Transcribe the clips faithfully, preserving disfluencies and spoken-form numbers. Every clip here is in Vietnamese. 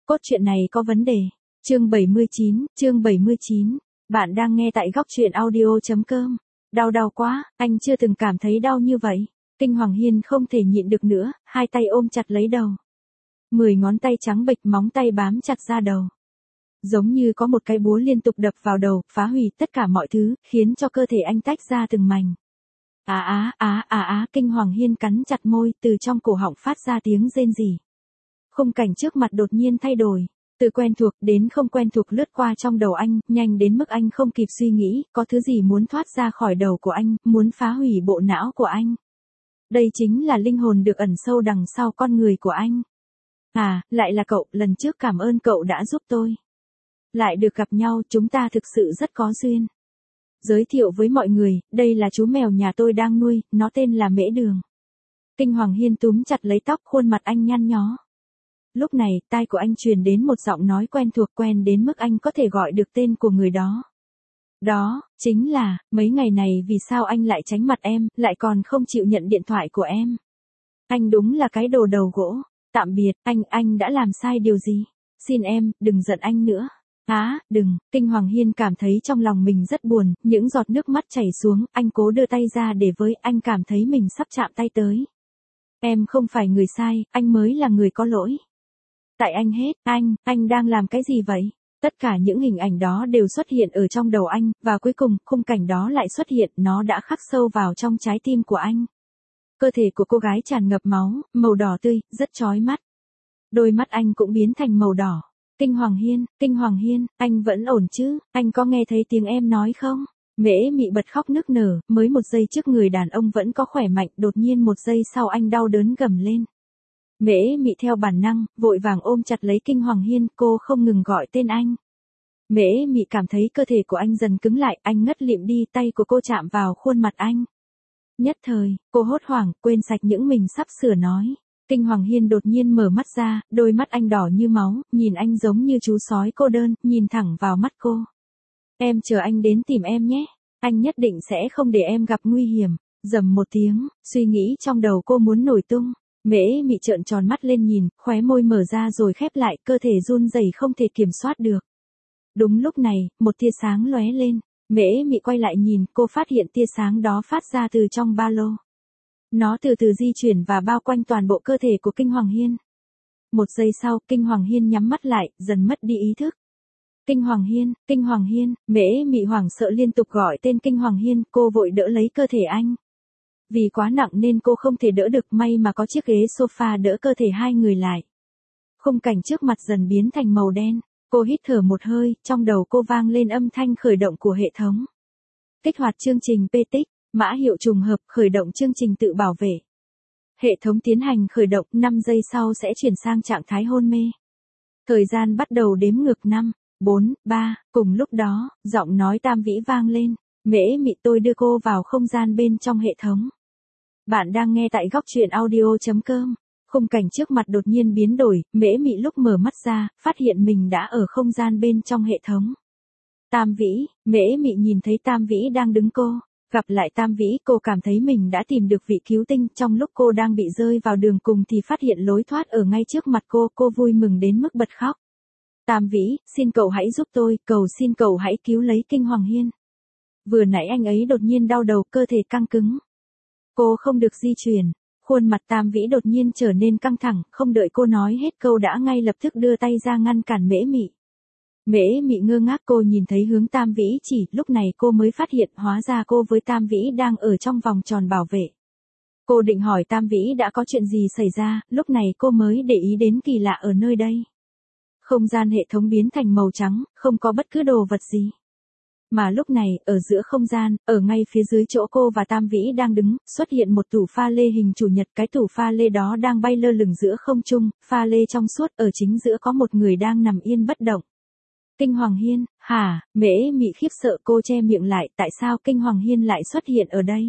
Cốt truyện này có vấn đề. Chương bảy mươi chín, chương bảy mươi chín. Bạn đang nghe tại góc truyện audio chấm com. Đau đau quá, anh chưa từng cảm thấy đau như vậy. Kinh Hoàng Hiên không thể nhịn được nữa, hai tay ôm chặt lấy đầu. Mười ngón tay trắng bệch, móng tay bám chặt ra đầu. Giống như có một cái búa liên tục đập vào đầu, phá hủy tất cả mọi thứ, khiến cho cơ thể anh tách ra từng mảnh. Á á á á á, Kinh Hoàng Hiên cắn chặt môi, từ trong cổ họng phát ra tiếng rên rỉ. Khung cảnh trước mặt đột nhiên thay đổi, từ quen thuộc đến không quen thuộc lướt qua trong đầu anh, nhanh đến mức anh không kịp suy nghĩ, có thứ gì muốn thoát ra khỏi đầu của anh, muốn phá hủy bộ não của anh. Đây chính là linh hồn được ẩn sâu đằng sau con người của anh. À, lại là cậu, lần trước cảm ơn cậu đã giúp tôi. Lại được gặp nhau, chúng ta thực sự rất có duyên. Giới thiệu với mọi người, đây là chú mèo nhà tôi đang nuôi, nó tên là Mễ Đường. Kinh Hoàng Hiên túm chặt lấy tóc, khuôn mặt anh nhăn nhó. Lúc này, tai của anh truyền đến một giọng nói quen thuộc, quen đến mức anh có thể gọi được tên của người đó. Đó, chính là, mấy ngày này vì sao anh lại tránh mặt em, lại còn không chịu nhận điện thoại của em. Anh đúng là cái đồ đầu gỗ. Tạm biệt, anh, anh đã làm sai điều gì? Xin em, đừng giận anh nữa. Á, đừng, Kinh Hoàng Hiên cảm thấy trong lòng mình rất buồn, những giọt nước mắt chảy xuống, anh cố đưa tay ra để với, anh cảm thấy mình sắp chạm tay tới. Em không phải người sai, anh mới là người có lỗi. Tại anh hết, anh, anh đang làm cái gì vậy? Tất cả những hình ảnh đó đều xuất hiện ở trong đầu anh, và cuối cùng, khung cảnh đó lại xuất hiện, nó đã khắc sâu vào trong trái tim của anh. Cơ thể của cô gái tràn ngập máu, màu đỏ tươi, rất chói mắt. Đôi mắt anh cũng biến thành màu đỏ. Kinh Hoàng Hiên, Kinh Hoàng Hiên, anh vẫn ổn chứ, anh có nghe thấy tiếng em nói không? Mễ Mị bật khóc nức nở, mới một giây trước người đàn ông vẫn có khỏe mạnh, đột nhiên một giây sau anh đau đớn gầm lên. Mễ Mị theo bản năng, vội vàng ôm chặt lấy Kinh Hoàng Hiên, cô không ngừng gọi tên anh. Mễ Mị cảm thấy cơ thể của anh dần cứng lại, anh ngất lịm đi, tay của cô chạm vào khuôn mặt anh. Nhất thời, cô hốt hoảng, quên sạch những mình sắp sửa nói. Kinh Hoàng Hiên đột nhiên mở mắt ra, đôi mắt anh đỏ như máu, nhìn anh giống như chú sói cô đơn, nhìn thẳng vào mắt cô. Em chờ anh đến tìm em nhé, anh nhất định sẽ không để em gặp nguy hiểm. Rầm một tiếng, suy nghĩ trong đầu cô muốn nổi tung. Mễ Mị trợn tròn mắt lên nhìn, khóe môi mở ra rồi khép lại, cơ thể run rẩy không thể kiểm soát được. Đúng lúc này, một tia sáng lóe lên. Mễ Mị quay lại nhìn, cô phát hiện tia sáng đó phát ra từ trong ba lô. Nó từ từ di chuyển và bao quanh toàn bộ cơ thể của Kinh Hoàng Hiên. Một giây sau, Kinh Hoàng Hiên nhắm mắt lại, dần mất đi ý thức. Kinh Hoàng Hiên, Kinh Hoàng Hiên, Mễ Mị hoảng sợ liên tục gọi tên Kinh Hoàng Hiên, cô vội đỡ lấy cơ thể anh. Vì quá nặng nên cô không thể đỡ được, may mà có chiếc ghế sofa đỡ cơ thể hai người lại. Khung cảnh trước mặt dần biến thành màu đen, cô hít thở một hơi, trong đầu cô vang lên âm thanh khởi động của hệ thống. Kích hoạt chương trình pê tích, mã hiệu trùng hợp, khởi động chương trình tự bảo vệ. Hệ thống tiến hành khởi động, năm giây sau sẽ chuyển sang trạng thái hôn mê. Thời gian bắt đầu đếm ngược năm, bốn, ba, cùng lúc đó, giọng nói Tam Vĩ vang lên. Mễ Mị, tôi đưa cô vào không gian bên trong hệ thống. Bạn đang nghe tại góc truyện audio chấm com. Khung cảnh trước mặt đột nhiên biến đổi, Mễ Mị lúc mở mắt ra, phát hiện mình đã ở không gian bên trong hệ thống. Tam Vĩ, Mễ Mị nhìn thấy Tam Vĩ đang đứng cô. Gặp lại Tam Vĩ, cô cảm thấy mình đã tìm được vị cứu tinh, trong lúc cô đang bị rơi vào đường cùng thì phát hiện lối thoát ở ngay trước mặt cô, cô vui mừng đến mức bật khóc. Tam Vĩ, xin cậu hãy giúp tôi, cầu xin cậu hãy cứu lấy Kinh Hoàng Hiên. Vừa nãy anh ấy đột nhiên đau đầu, cơ thể căng cứng. Cô không được di chuyển, khuôn mặt Tam Vĩ đột nhiên trở nên căng thẳng, không đợi cô nói hết câu đã ngay lập tức đưa tay ra ngăn cản Mễ Mị. Mễ Mị ngơ ngác, cô nhìn thấy hướng Tam Vĩ chỉ, lúc này cô mới phát hiện hóa ra cô với Tam Vĩ đang ở trong vòng tròn bảo vệ. Cô định hỏi Tam Vĩ đã có chuyện gì xảy ra, lúc này cô mới để ý đến kỳ lạ ở nơi đây. Không gian hệ thống biến thành màu trắng, không có bất cứ đồ vật gì. Mà lúc này, ở giữa không gian, ở ngay phía dưới chỗ cô và Tam Vĩ đang đứng, xuất hiện một tủ pha lê hình chủ nhật, cái tủ pha lê đó đang bay lơ lửng giữa không trung, pha lê trong suốt, ở chính giữa có một người đang nằm yên bất động. Kinh Hoàng Hiên, hả? Mễ Mị khiếp sợ, cô che miệng lại, tại sao Kinh Hoàng Hiên lại xuất hiện ở đây?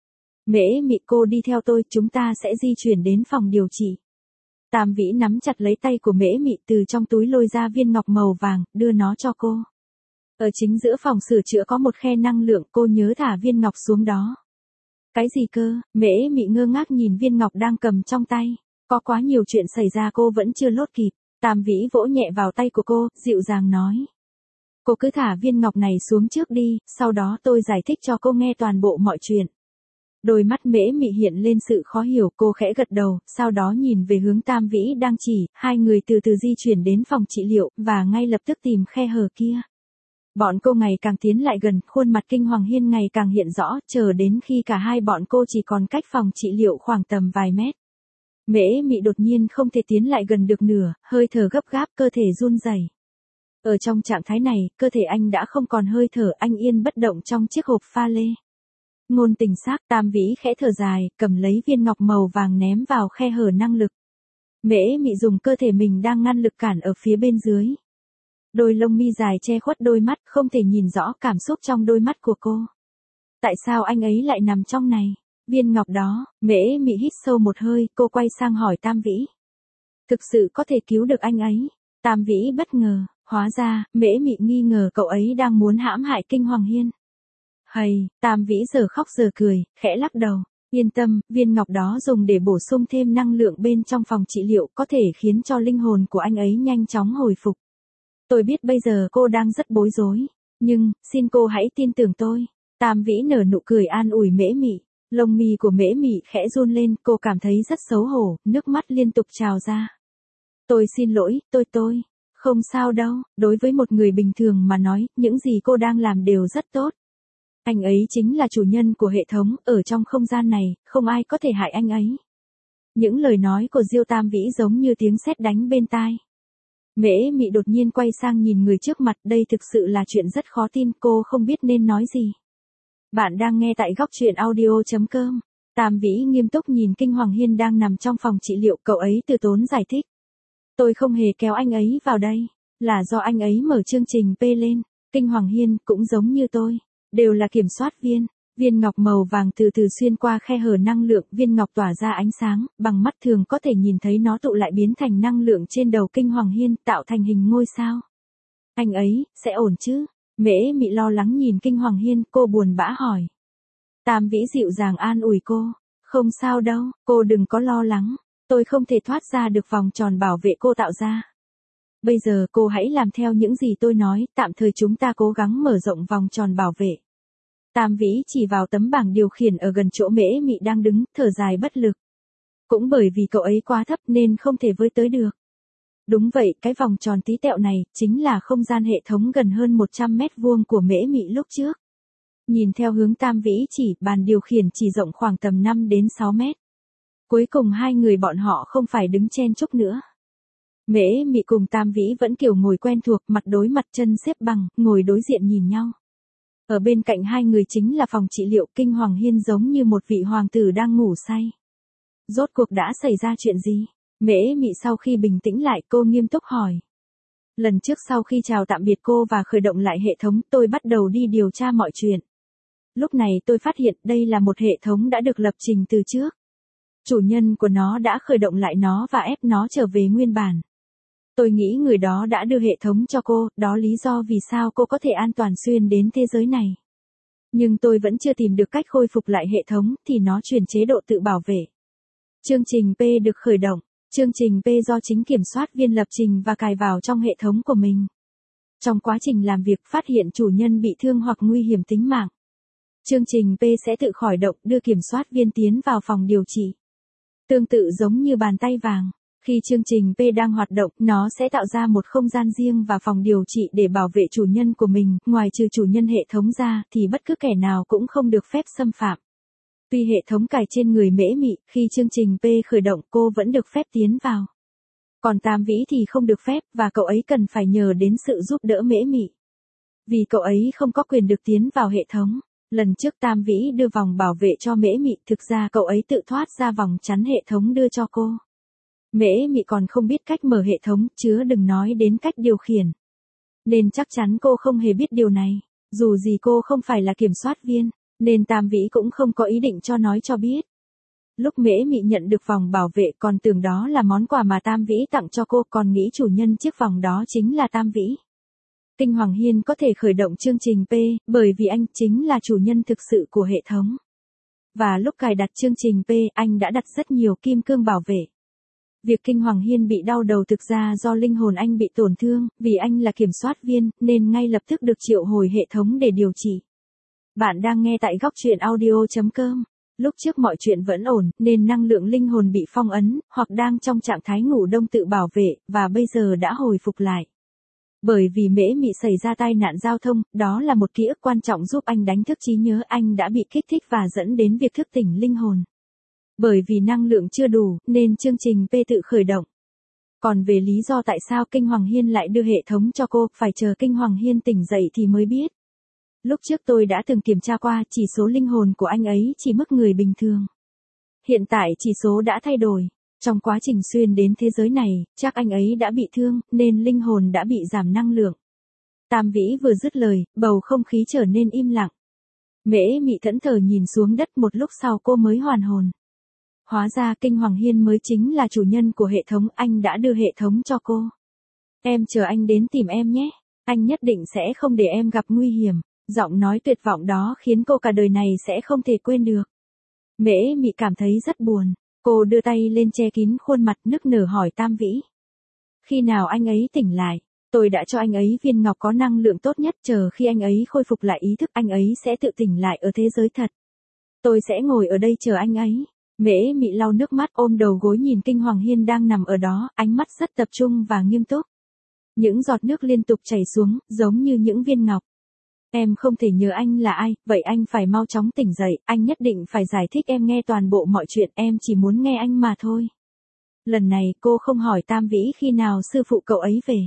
Mễ Mị, cô đi theo tôi, chúng ta sẽ di chuyển đến phòng điều trị. Tam Vĩ nắm chặt lấy tay của Mễ Mị, từ trong túi lôi ra viên ngọc màu vàng, đưa nó cho cô. Ở chính giữa phòng sửa chữa có một khe năng lượng, cô nhớ thả viên ngọc xuống đó. Cái gì cơ? Mễ Mị ngơ ngác nhìn viên ngọc đang cầm trong tay. Có quá nhiều chuyện xảy ra cô vẫn chưa lốt kịp. Tam Vĩ vỗ nhẹ vào tay của cô, dịu dàng nói. Cô cứ thả viên ngọc này xuống trước đi, sau đó tôi giải thích cho cô nghe toàn bộ mọi chuyện. Đôi mắt Mễ Mị hiện lên sự khó hiểu, cô khẽ gật đầu, sau đó nhìn về hướng Tam Vĩ đang chỉ, hai người từ từ di chuyển đến phòng trị liệu, và ngay lập tức tìm khe hở kia. Bọn cô ngày càng tiến lại gần, khuôn mặt Kinh Hoàng Hiên ngày càng hiện rõ, chờ đến khi cả hai bọn cô chỉ còn cách phòng trị liệu khoảng tầm vài mét. Mễ Mị đột nhiên không thể tiến lại gần được nửa, hơi thở gấp gáp, cơ thể run rẩy. Ở trong trạng thái này, cơ thể anh đã không còn hơi thở, anh yên bất động trong chiếc hộp pha lê. Ngôn tình xác, Tam Vĩ khẽ thở dài, cầm lấy viên ngọc màu vàng ném vào khe hở năng lực. Mễ Mị dùng cơ thể mình đang ngăn lực cản ở phía bên dưới. Đôi lông mi dài che khuất đôi mắt, không thể nhìn rõ cảm xúc trong đôi mắt của cô. Tại sao anh ấy lại nằm trong này? Viên ngọc đó, Mễ Mị hít sâu một hơi, cô quay sang hỏi Tam Vĩ. Thực sự có thể cứu được anh ấy? Tam Vĩ bất ngờ, hóa ra, Mễ Mị nghi ngờ cậu ấy đang muốn hãm hại Kinh Hoàng Hiên. Hầy, Tam Vĩ giờ khóc giờ cười, khẽ lắc đầu. Yên tâm, viên ngọc đó dùng để bổ sung thêm năng lượng bên trong phòng trị liệu có thể khiến cho linh hồn của anh ấy nhanh chóng hồi phục. Tôi biết bây giờ cô đang rất bối rối, nhưng, xin cô hãy tin tưởng tôi. Tam Vĩ nở nụ cười an ủi Mễ Mị. Lông mi của Mễ Mị khẽ run lên, cô cảm thấy rất xấu hổ, nước mắt liên tục trào ra. Tôi xin lỗi, tôi tôi. Không sao đâu, đối với một người bình thường mà nói, những gì cô đang làm đều rất tốt. Anh ấy chính là chủ nhân của hệ thống, ở trong không gian này, không ai có thể hại anh ấy. Những lời nói của Diêu Tam Vĩ giống như tiếng sét đánh bên tai. Mễ Mị đột nhiên quay sang nhìn người trước mặt, đây thực sự là chuyện rất khó tin, cô không biết nên nói gì. Bạn đang nghe tại góc truyện audio chấm com. Tam Vĩ nghiêm túc nhìn Kinh Hoàng Hiên đang nằm trong phòng trị liệu, cậu ấy từ tốn giải thích. Tôi không hề kéo anh ấy vào đây, là do anh ấy mở chương trình P lên. Kinh Hoàng Hiên cũng giống như tôi, đều là kiểm soát viên. Viên ngọc màu vàng từ từ xuyên qua khe hở năng lượng, viên ngọc tỏa ra ánh sáng, bằng mắt thường có thể nhìn thấy nó tụ lại biến thành năng lượng trên đầu Kinh Hoàng Hiên, tạo thành hình ngôi sao. Anh ấy, sẽ ổn chứ? Mễ Mị lo lắng nhìn Kinh Hoàng Hiên, cô buồn bã hỏi. Tam Vĩ dịu dàng an ủi cô. Không sao đâu, cô đừng có lo lắng. Tôi không thể thoát ra được vòng tròn bảo vệ cô tạo ra. Bây giờ cô hãy làm theo những gì tôi nói, tạm thời chúng ta cố gắng mở rộng vòng tròn bảo vệ. Tam Vĩ chỉ vào tấm bảng điều khiển ở gần chỗ Mễ Mị đang đứng, thở dài bất lực. Cũng bởi vì cậu ấy quá thấp nên không thể với tới được. Đúng vậy, cái vòng tròn tí tẹo này, chính là không gian hệ thống gần hơn một trăm mét vuông của Mễ Mị lúc trước. Nhìn theo hướng Tam Vĩ chỉ, bàn điều khiển chỉ rộng khoảng tầm năm đến sáu mét. Cuối cùng hai người bọn họ không phải đứng chen chúc nữa. Mễ Mị cùng Tam Vĩ vẫn kiểu ngồi quen thuộc, mặt đối mặt, chân xếp bằng, ngồi đối diện nhìn nhau. Ở bên cạnh hai người chính là phòng trị liệu. Kinh Hoàng Hiên giống như một vị hoàng tử đang ngủ say. Rốt cuộc đã xảy ra chuyện gì? Mễ Mị sau khi bình tĩnh lại, cô nghiêm túc hỏi. Lần trước sau khi chào tạm biệt cô và khởi động lại hệ thống, tôi bắt đầu đi điều tra mọi chuyện. Lúc này tôi phát hiện đây là một hệ thống đã được lập trình từ trước. Chủ nhân của nó đã khởi động lại nó và ép nó trở về nguyên bản. Tôi nghĩ người đó đã đưa hệ thống cho cô, đó lý do vì sao cô có thể an toàn xuyên đến thế giới này. Nhưng tôi vẫn chưa tìm được cách khôi phục lại hệ thống, thì nó chuyển chế độ tự bảo vệ. Chương trình P được khởi động. Chương trình P do chính kiểm soát viên lập trình và cài vào trong hệ thống của mình. Trong quá trình làm việc phát hiện chủ nhân bị thương hoặc nguy hiểm tính mạng. Chương trình P sẽ tự khởi động, đưa kiểm soát viên tiến vào phòng điều trị. Tương tự giống như bàn tay vàng. Khi chương trình P đang hoạt động, nó sẽ tạo ra một không gian riêng và phòng điều trị để bảo vệ chủ nhân của mình, ngoài trừ chủ nhân hệ thống ra, thì bất cứ kẻ nào cũng không được phép xâm phạm. Tuy hệ thống cài trên người Mễ Mị, khi chương trình P khởi động cô vẫn được phép tiến vào. Còn Tam Vĩ thì không được phép, và cậu ấy cần phải nhờ đến sự giúp đỡ Mễ Mị. Vì cậu ấy không có quyền được tiến vào hệ thống. Lần trước Tam Vĩ đưa vòng bảo vệ cho Mễ Mị, thực ra cậu ấy tự thoát ra vòng chắn hệ thống đưa cho cô. Mễ Mị còn không biết cách mở hệ thống, chứ đừng nói đến cách điều khiển. Nên chắc chắn cô không hề biết điều này. Dù gì cô không phải là kiểm soát viên, nên Tam Vĩ cũng không có ý định cho nói cho biết. Lúc Mễ Mị nhận được vòng bảo vệ còn tưởng đó là món quà mà Tam Vĩ tặng cho cô, còn nghĩ chủ nhân chiếc vòng đó chính là Tam Vĩ. Kinh Hoàng Hiên có thể khởi động chương trình P, bởi vì anh chính là chủ nhân thực sự của hệ thống. Và lúc cài đặt chương trình P, anh đã đặt rất nhiều kim cương bảo vệ. Việc Kinh Hoàng Hiên bị đau đầu thực ra do linh hồn anh bị tổn thương, vì anh là kiểm soát viên, nên ngay lập tức được triệu hồi hệ thống để điều trị. Bạn đang nghe tại góc truyện audio chấm com. Lúc trước mọi chuyện vẫn ổn, nên năng lượng linh hồn bị phong ấn, hoặc đang trong trạng thái ngủ đông tự bảo vệ, và bây giờ đã hồi phục lại. Bởi vì Mễ Mị xảy ra tai nạn giao thông, đó là một ký ức quan trọng giúp anh đánh thức trí nhớ, anh đã bị kích thích và dẫn đến việc thức tỉnh linh hồn. Bởi vì năng lượng chưa đủ, nên chương trình P tự khởi động. Còn về lý do tại sao Kinh Hoàng Hiên lại đưa hệ thống cho cô, phải chờ Kinh Hoàng Hiên tỉnh dậy thì mới biết. Lúc trước tôi đã từng kiểm tra qua, chỉ số linh hồn của anh ấy chỉ mức người bình thường. Hiện tại chỉ số đã thay đổi. Trong quá trình xuyên đến thế giới này, chắc anh ấy đã bị thương, nên linh hồn đã bị giảm năng lượng. Tam Vĩ vừa dứt lời, bầu không khí trở nên im lặng. Mễ Mị thẫn thờ nhìn xuống đất, một lúc sau cô mới hoàn hồn. Hóa ra Kinh Hoàng Hiên mới chính là chủ nhân của hệ thống, anh đã đưa hệ thống cho cô. Em chờ anh đến tìm em nhé, anh nhất định sẽ không để em gặp nguy hiểm. Giọng nói tuyệt vọng đó khiến cô cả đời này sẽ không thể quên được. Mễ Mị cảm thấy rất buồn, cô đưa tay lên che kín khuôn mặt, nức nở hỏi Tam Vĩ. Khi nào anh ấy tỉnh lại, tôi đã cho anh ấy viên ngọc có năng lượng tốt nhất, chờ khi anh ấy khôi phục lại ý thức, anh ấy sẽ tự tỉnh lại ở thế giới thật. Tôi sẽ ngồi ở đây chờ anh ấy. Mễ Mị lau nước mắt, ôm đầu gối nhìn Kinh Hoàng Hiên đang nằm ở đó, ánh mắt rất tập trung và nghiêm túc. Những giọt nước liên tục chảy xuống, giống như những viên ngọc. Em không thể nhớ anh là ai, vậy anh phải mau chóng tỉnh dậy, anh nhất định phải giải thích em nghe toàn bộ mọi chuyện, em chỉ muốn nghe anh mà thôi. Lần này cô không hỏi Tam Vĩ khi nào sư phụ cậu ấy về.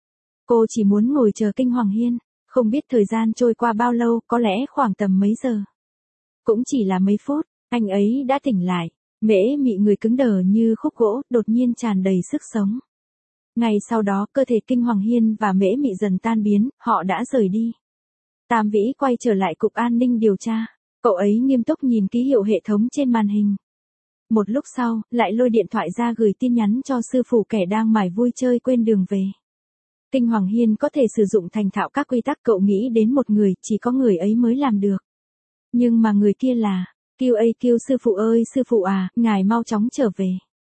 Cô chỉ muốn ngồi chờ Kinh Hoàng Hiên, không biết thời gian trôi qua bao lâu, có lẽ khoảng tầm mấy giờ. Cũng chỉ là mấy phút, anh ấy đã tỉnh lại. Mễ Mị người cứng đờ như khúc gỗ, đột nhiên tràn đầy sức sống. Ngay sau đó, cơ thể Kinh Hoàng Hiên và Mễ Mị dần tan biến, họ đã rời đi. Tam Vĩ quay trở lại cục an ninh điều tra. Cậu ấy nghiêm túc nhìn ký hiệu hệ thống trên màn hình. Một lúc sau, lại lôi điện thoại ra gửi tin nhắn cho sư phụ kẻ đang mải vui chơi quên đường về. Kinh Hoàng Hiên có thể sử dụng thành thạo các quy tắc, cậu nghĩ đến một người, chỉ có người ấy mới làm được. Nhưng mà người kia là, Q A Q sư phụ ơi sư phụ à, ngài mau chóng trở về.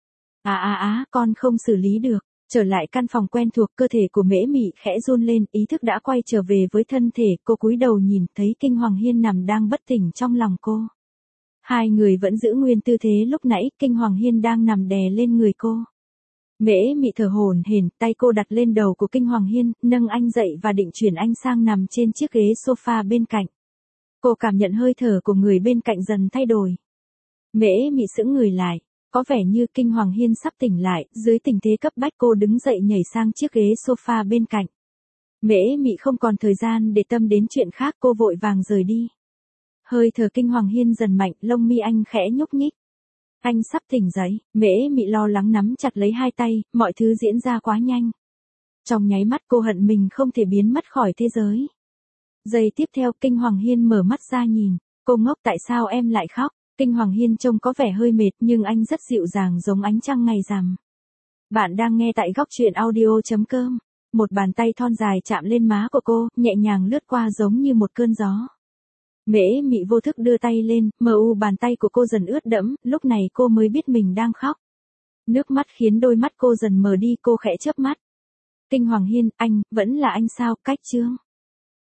À à à, con không xử lý được. Trở lại căn phòng quen thuộc, cơ thể của Mễ Mị khẽ run lên, ý thức đã quay trở về với thân thể, cô cúi đầu nhìn thấy Kinh Hoàng Hiên nằm đang bất tỉnh trong lòng cô. Hai người vẫn giữ nguyên tư thế lúc nãy, Kinh Hoàng Hiên đang nằm đè lên người cô. Mễ Mị thở hổn hển, tay cô đặt lên đầu của Kinh Hoàng Hiên, nâng anh dậy và định chuyển anh sang nằm trên chiếc ghế sofa bên cạnh. Cô cảm nhận hơi thở của người bên cạnh dần thay đổi. Mễ Mị sững người lại. Có vẻ như Kinh Hoàng Hiên sắp tỉnh lại, dưới tình thế cấp bách cô đứng dậy nhảy sang chiếc ghế sofa bên cạnh. Mễ Mị không còn thời gian để tâm đến chuyện khác, cô vội vàng rời đi. Hơi thở Kinh Hoàng Hiên dần mạnh, lông mi anh khẽ nhúc nhích. Anh sắp tỉnh dậy, Mễ Mị lo lắng nắm chặt lấy hai tay, mọi thứ diễn ra quá nhanh. Trong nháy mắt cô hận mình không thể biến mất khỏi thế giới. Giây tiếp theo Kinh Hoàng Hiên mở mắt ra nhìn, cô ngốc, tại sao em lại khóc? Kinh Hoàng Hiên trông có vẻ hơi mệt, nhưng anh rất dịu dàng giống ánh trăng ngày rằm. Bạn đang nghe tại góc truyện audio chấm com. Một bàn tay thon dài chạm lên má của cô, nhẹ nhàng lướt qua giống như một cơn gió. Mễ Mị vô thức đưa tay lên, mờ u bàn tay của cô dần ướt đẫm, lúc này cô mới biết mình đang khóc. Nước mắt khiến đôi mắt cô dần mờ đi, cô khẽ chớp mắt. Kinh Hoàng Hiên, anh, vẫn là anh sao, cách chương.